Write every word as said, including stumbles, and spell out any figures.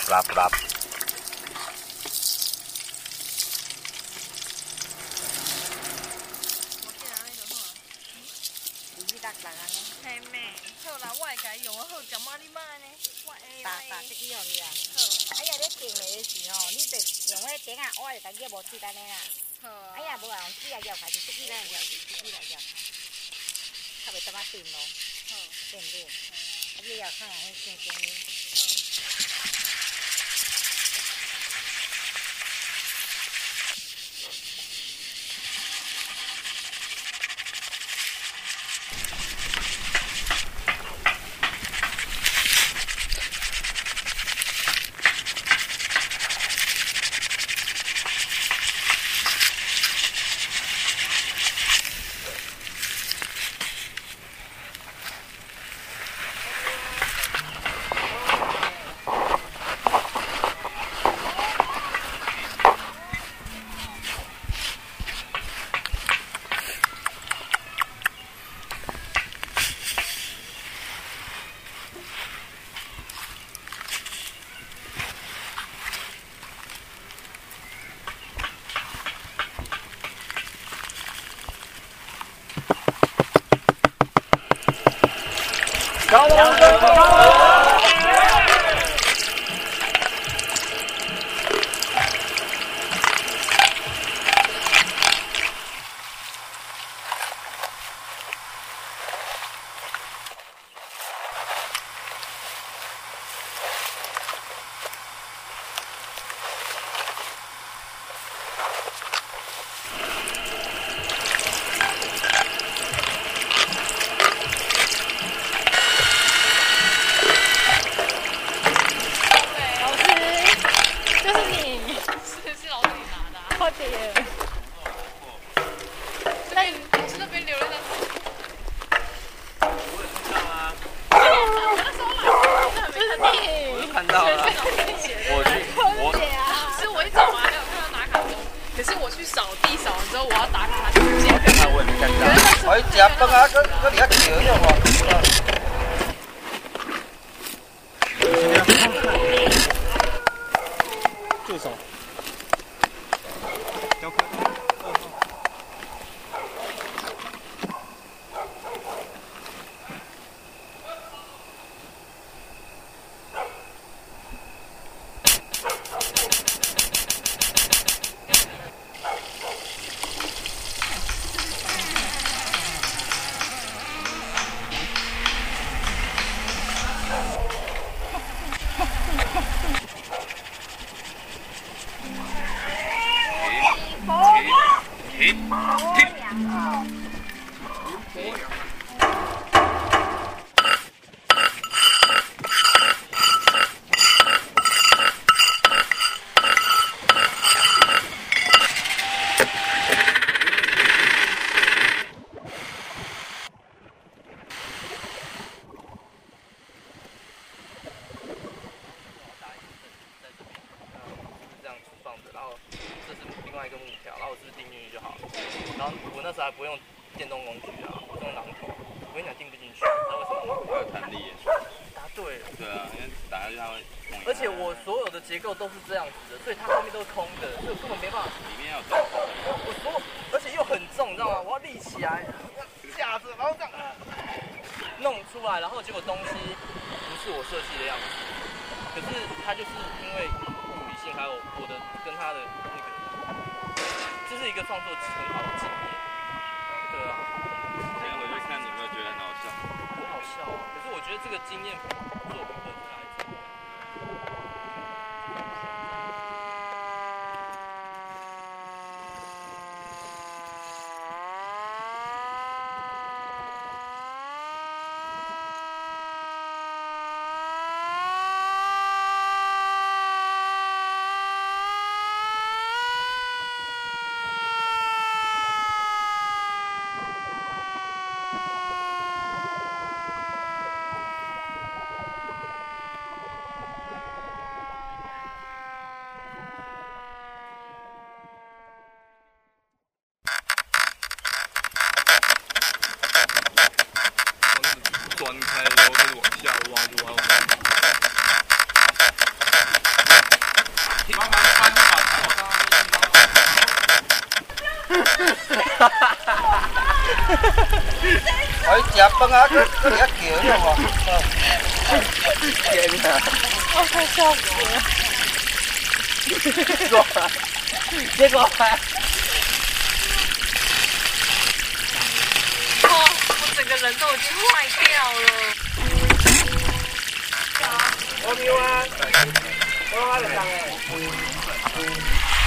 不啦不啦。 嘿妹，好啦，我会甲伊用，我好感觉你买呢，我会打打这个互你啦。 好。 哎呀，你订的时候，你得用迄顶啊，我就甲叶无切安尼啦。 好啊。 哎呀，无啊，用纸啊叶开，就这个来叶，这个来叶，较袂得啊订咯。 好。 对不对？啊，你要看下迄新鲜的。 高龙哥，高龙！ 看到了，我去，我其实我一早还有看到打卡钟，可是我去扫地扫完之后，我要打卡时间。 看我也没看到。我一吃饭啊，搁搁里遐笑了我。助手。雕刻。停停停！另外一个木条，然后我是钉进去就好了。然后我那时候还不用电动工具啊，我是用榔头。我跟你讲钉不进去，知道为什么吗？ 它有弹力耶。 答对了。 对啊，因为打下去它会。 而且我所有的结构都是这样子的，所以它后面都是空的，所以我根本没办法。 里面要有。 我所有，而且又很重，你知道吗？我要立起来，架着，然后这样弄出来，然后结果东西不是我设计的样子。可是它就是因为物理性，还有我的跟它的那个。这是一个创作很好的经验，对啊。 今天回去看，你有没有觉得很好笑？ 很好笑啊！可是我觉得这个经验作品本身来讲。钻开，然后开始往下挖，就挖到。 我食饭啊，搁搁遐叫了无？天哪！ 我快笑死了。 结果，结果还。 哦，我整个人都已经坏掉了。 我没有啊，我还没上诶。